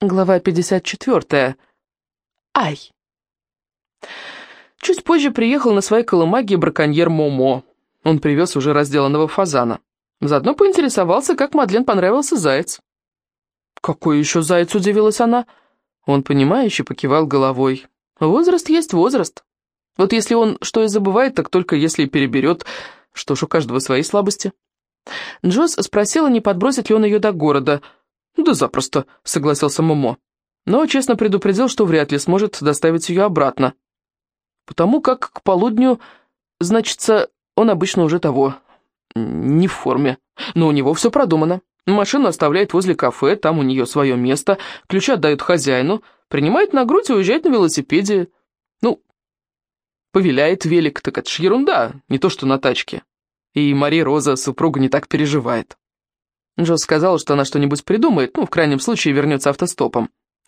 Глава 54. Ай! Чуть позже приехал на своей колымаге браконьер Момо. Он привез уже разделанного фазана. Заодно поинтересовался, как Мадлен понравился заяц. «Какой еще заяц?» — удивилась она. Он, понимающе покивал головой. «Возраст есть возраст. Вот если он что и забывает, так только если переберет. Что ж, у каждого свои слабости». Джоз спросила, не подбросит ли он ее до города. «Да запросто», — согласился Момо. Но честно предупредил, что вряд ли сможет доставить ее обратно. Потому как к полудню, значится, он обычно уже того, не в форме. Но у него все продумано. Машину оставляет возле кафе, там у нее свое место, ключи отдают хозяину, принимает на грудь и уезжает на велосипеде. Ну, повиляет велик, так это ж ерунда, не то что на тачке. И Мария Роза, супруга, не так переживает. Джоз сказала, что она что-нибудь придумает, в крайнем случае вернется автостопом.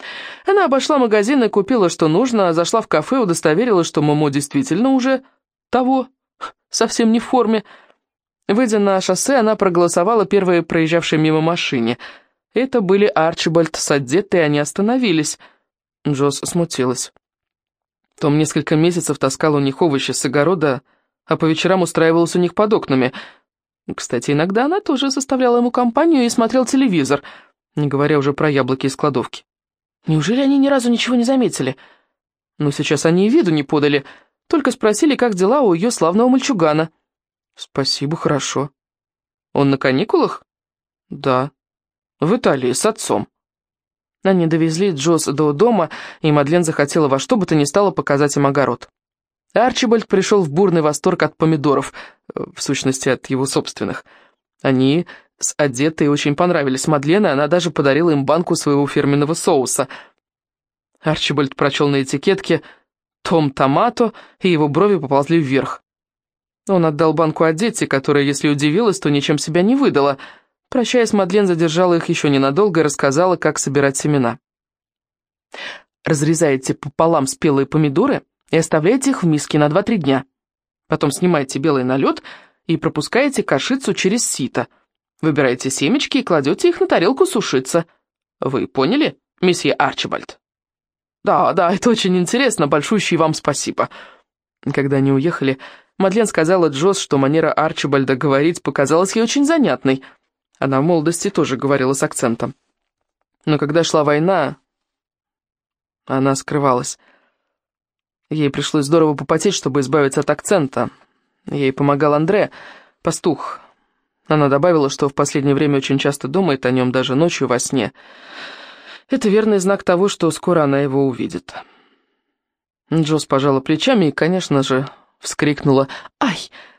Она обошла магазин и купила, что нужно, зашла в кафе, удостоверилась, что Момо действительно уже того, совсем не в форме. Выйдя на шоссе, она проголосовала первой проезжавшей мимо машине. Это были Арчибальд с Адеттой, и они остановились. Джоз смутилась. Том несколько месяцев таскал у них овощи с огорода, а по вечерам устраивалась у них под окнами. Кстати, иногда она тоже составляла ему компанию и смотрел телевизор, не говоря уже про яблоки из кладовки. Неужели они ни разу ничего не заметили? Но сейчас они и виду не подали, только спросили, как дела у ее славного мальчугана. «Спасибо, хорошо». «Он на каникулах?» «Да, в Италии с отцом». Они довезли Джоз до дома, и Мадлен захотела во что бы то ни стало показать им огород. Арчибальд пришел в бурный восторг от помидоров, в сущности, от его собственных. Они с Адеттой очень понравились Мадлен, и она даже подарила им банку своего фирменного соуса. Арчибальд прочел на этикетке «Том Томато», и его брови поползли вверх. Он отдал банку Адетте, которая, если удивилась, то ничем себя не выдала. Прощаясь, Мадлен задержала их еще ненадолго и рассказала, как собирать семена. Разрезаете пополам спелые помидоры и оставляете их в миске на 2-3 дня. Потом снимаете белый налет и пропускаете кашицу через сито. Выбираете семечки и кладете их на тарелку сушиться. Вы поняли, месье Арчибальд? Да, это очень интересно, большущее вам спасибо. Когда они уехали, Мадлен сказала Джоз, что манера Арчибальда говорить показалась ей очень занятной. Она в молодости тоже говорила с акцентом. Но когда шла война, она скрывалась. Ей пришлось здорово попотеть, чтобы избавиться от акцента. Ей помогал Андре, пастух. Она добавила, что в последнее время очень часто думает о нем, даже ночью во сне. Это верный знак того, что скоро она его увидит. Джоз пожала плечами и, конечно же, вскрикнула «Ай!»,